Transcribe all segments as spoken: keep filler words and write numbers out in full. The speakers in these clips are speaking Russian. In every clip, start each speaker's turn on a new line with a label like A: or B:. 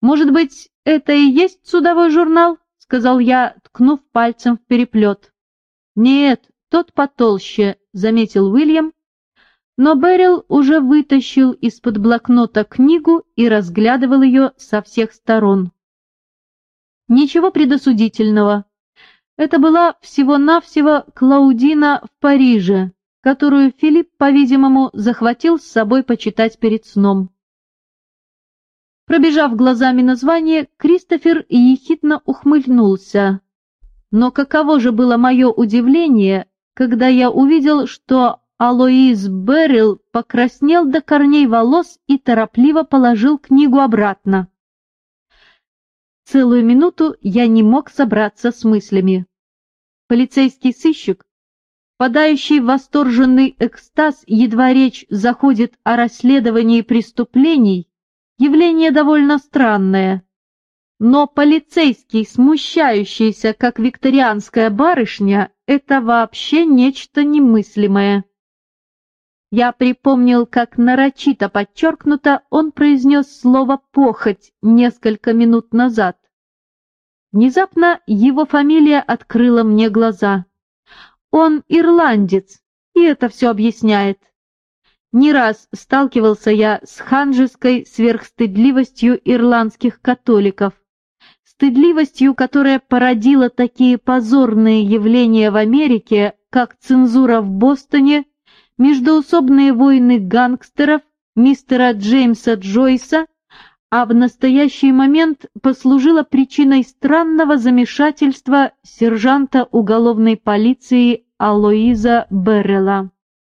A: «Может быть, это и есть судовой журнал?» — сказал я, ткнув пальцем в переплет. «Нет, тот потолще», — заметил Уильям, но Беррил уже вытащил из-под блокнота книгу и разглядывал ее со всех сторон. Ничего предосудительного. Это была всего-навсего Клаудина в Париже, которую Филипп, по-видимому, захватил с собой почитать перед сном. Пробежав глазами название, Кристофер ехидно ухмыльнулся. Но каково же было мое удивление, когда я увидел, что Алоиз Беррил покраснел до корней волос и торопливо положил книгу обратно. Целую минуту я не мог собраться с мыслями. Полицейский сыщик, впадающий в восторженный экстаз, едва речь заходит о расследовании преступлений, явление довольно странное. Но полицейский, смущающийся, как викторианская барышня, это вообще нечто немыслимое. Я припомнил, как нарочито подчеркнуто он произнес слово «похоть» несколько минут назад. Внезапно его фамилия открыла мне глаза. Он ирландец, и это все объясняет. Не раз сталкивался я с ханжеской сверхстыдливостью ирландских католиков, стыдливостью, которая породила такие позорные явления в Америке, как цензура в Бостоне, междоусобные войны гангстеров, мистера Джеймса Джойса, а в настоящий момент послужила причиной странного замешательства сержанта уголовной полиции Алоиза Беррила.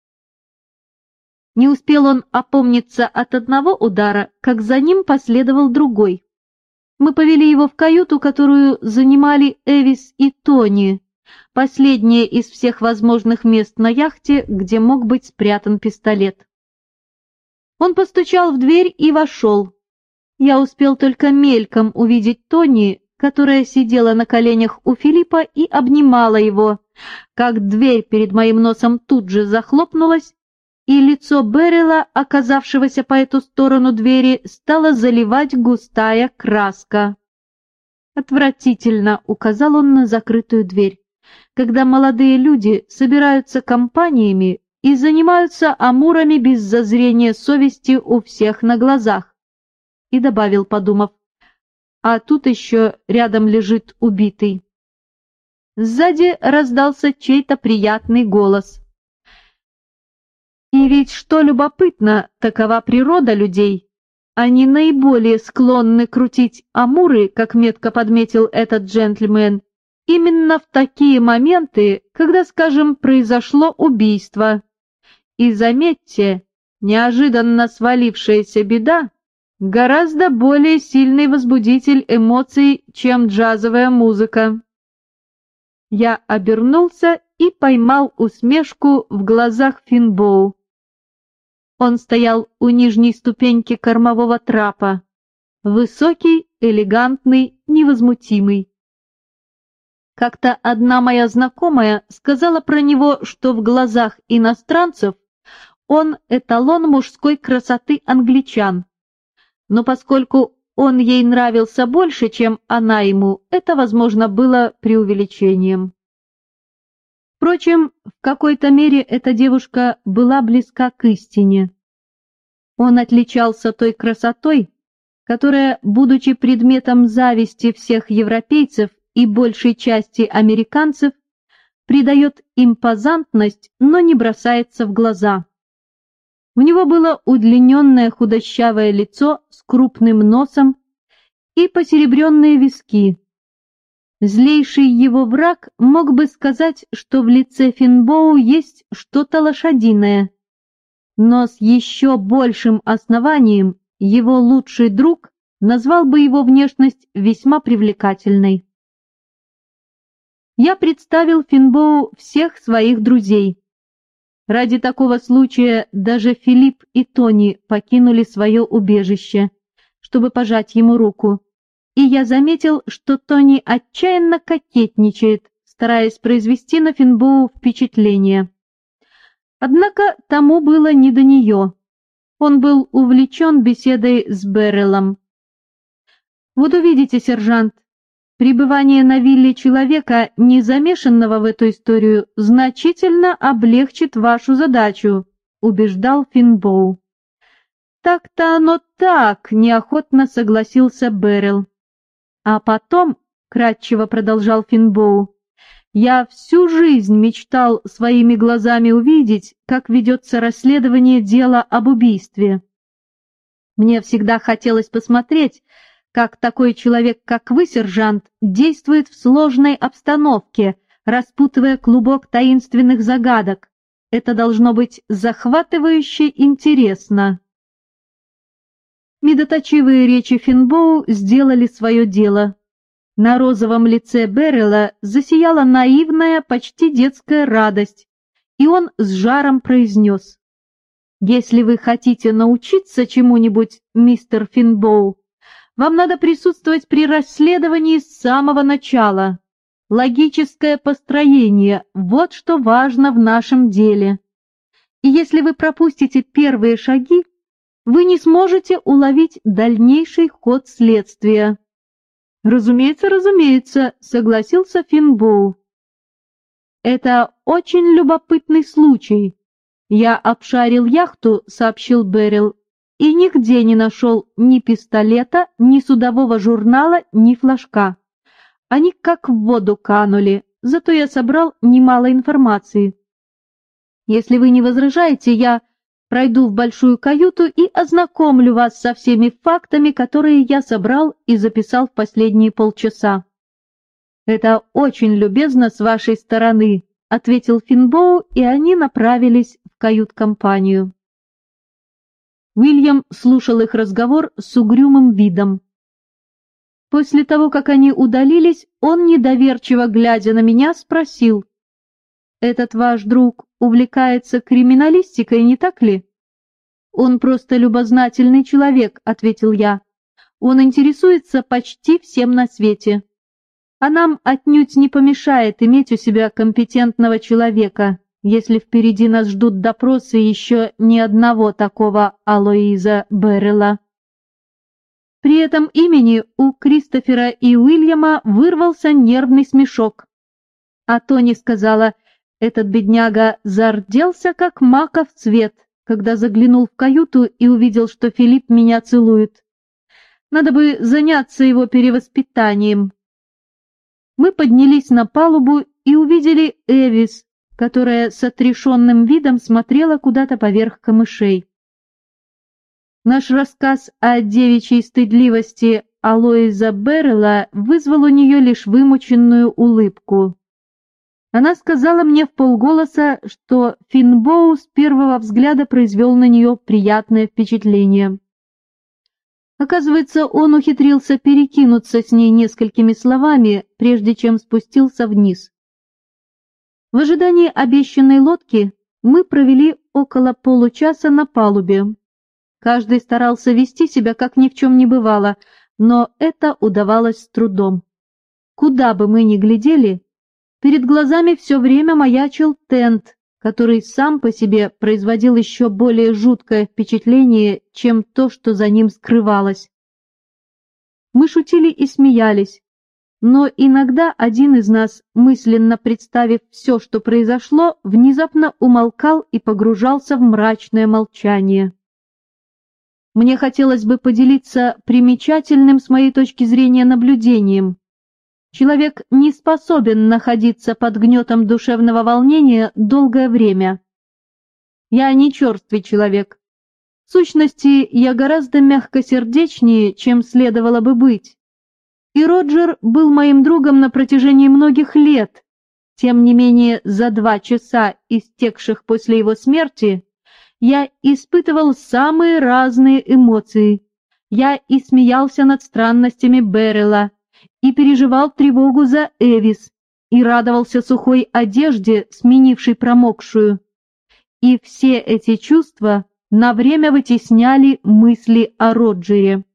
A: Не успел он опомниться от одного удара, как за ним последовал другой. Мы повели его в каюту, которую занимали Эвис и Тони, последнее из всех возможных мест на яхте, где мог быть спрятан пистолет. Он постучал в дверь и вошел. Я успел только мельком увидеть Тони, которая сидела на коленях у Филиппа и обнимала его, как дверь перед моим носом тут же захлопнулась, и лицо Беррила, оказавшегося по эту сторону двери, стало заливать густая краска. «Отвратительно», — указал он на закрытую дверь, «когда молодые люди собираются компаниями и занимаются амурами без зазрения совести у всех на глазах». И добавил, подумав, «А тут еще рядом лежит убитый». Сзади раздался чей-то приятный голос. И ведь, что любопытно, такова природа людей. Они наиболее склонны крутить амуры, как метко подметил этот джентльмен, именно в такие моменты, когда, скажем, произошло убийство. И заметьте, неожиданно свалившаяся беда гораздо более сильный возбудитель эмоций, чем джазовая музыка. Я обернулся и поймал усмешку в глазах Финбоу. Он стоял у нижней ступеньки кормового трапа, высокий, элегантный, невозмутимый. Как-то одна моя знакомая сказала про него, что в глазах иностранцев он эталон мужской красоты англичан, но поскольку он ей нравился больше, чем она ему, это, возможно, было преувеличением. Впрочем, в какой-то мере эта девушка была близка к истине. Он отличался той красотой, которая, будучи предметом зависти всех европейцев и большей части американцев, придает импозантность, но не бросается в глаза. У него было удлиненное худощавое лицо с крупным носом и посеребренные виски. Злейший его враг мог бы сказать, что в лице Финбоу есть что-то лошадиное, но с еще большим основанием его лучший друг назвал бы его внешность весьма привлекательной. Я представил Финбоу всех своих друзей. Ради такого случая даже Филипп и Тони покинули свое убежище, чтобы пожать ему руку. И я заметил, что Тони отчаянно кокетничает, стараясь произвести на Финбоу впечатление. Однако тому было не до нее. Он был увлечен беседой с Беррилом. Вот увидите, сержант, пребывание на вилле человека, не замешанного в эту историю, значительно облегчит вашу задачу, убеждал Финбоу. Так-то оно так, неохотно согласился Беррилл. А потом, кратчево продолжал Финбоу, я всю жизнь мечтал своими глазами увидеть, как ведется расследование дела об убийстве. Мне всегда хотелось посмотреть, как такой человек, как вы, сержант, действует в сложной обстановке, распутывая клубок таинственных загадок. Это должно быть захватывающе интересно. Медоточивые речи Финбоу сделали свое дело. На розовом лице Беррилла засияла наивная, почти детская радость, и он с жаром произнес: «Если вы хотите научиться чему-нибудь, мистер Финбоу, вам надо присутствовать при расследовании с самого начала. Логическое построение – вот что важно в нашем деле. И если вы пропустите первые шаги, вы не сможете уловить дальнейший ход следствия». «Разумеется, разумеется», — согласился Финбоу. «Это очень любопытный случай. Я обшарил яхту», — сообщил Беррилл, «и нигде не нашел ни пистолета, ни судового журнала, ни флажка. Они как в воду канули, зато я собрал немало информации. Если вы не возражаете, я пройду в большую каюту и ознакомлю вас со всеми фактами, которые я собрал и записал в последние полчаса». «Это очень любезно с вашей стороны», — ответил Финбоу, и они направились в кают-компанию. Уильям слушал их разговор с угрюмым видом. После того, как они удалились, он, недоверчиво глядя на меня, спросил: «Этот ваш друг увлекается криминалистикой, не так ли?» «Он просто любознательный человек», — ответил я. «Он интересуется почти всем на свете. А нам отнюдь не помешает иметь у себя компетентного человека, если впереди нас ждут допросы еще ни одного такого Алоиза Беррилла». При этом имени у Кристофера и Уильяма вырвался нервный смешок. А Тони сказала: «Этот бедняга зарделся, как маков цвет, когда заглянул в каюту и увидел, что Филипп меня целует. Надо бы заняться его перевоспитанием». Мы поднялись на палубу и увидели Эвис, которая с отрешенным видом смотрела куда-то поверх камышей. Наш рассказ о девичьей стыдливости Алоиза Беррилла вызвал у нее лишь вымученную улыбку. Она сказала мне вполголоса, что Финбоу с первого взгляда произвел на нее приятное впечатление. Оказывается, он ухитрился перекинуться с ней несколькими словами, прежде чем спустился вниз. В ожидании обещанной лодки мы провели около получаса на палубе. Каждый старался вести себя, как ни в чем не бывало, но это удавалось с трудом. Куда бы мы ни глядели, перед глазами все время маячил тент, который сам по себе производил еще более жуткое впечатление, чем то, что за ним скрывалось. Мы шутили и смеялись, но иногда один из нас, мысленно представив все, что произошло, внезапно умолкал и погружался в мрачное молчание. Мне хотелось бы поделиться примечательным с моей точки зрения наблюдением. Человек не способен находиться под гнетом душевного волнения долгое время. Я не черствый человек. В сущности, я гораздо мягкосердечнее, чем следовало бы быть. И Роджер был моим другом на протяжении многих лет. Тем не менее, за два часа, истекших после его смерти, я испытывал самые разные эмоции. Я и смеялся над странностями Беррилла, и переживал тревогу за Эвис, и радовался сухой одежде, сменившей промокшую. И все эти чувства на время вытесняли мысли о Роджере.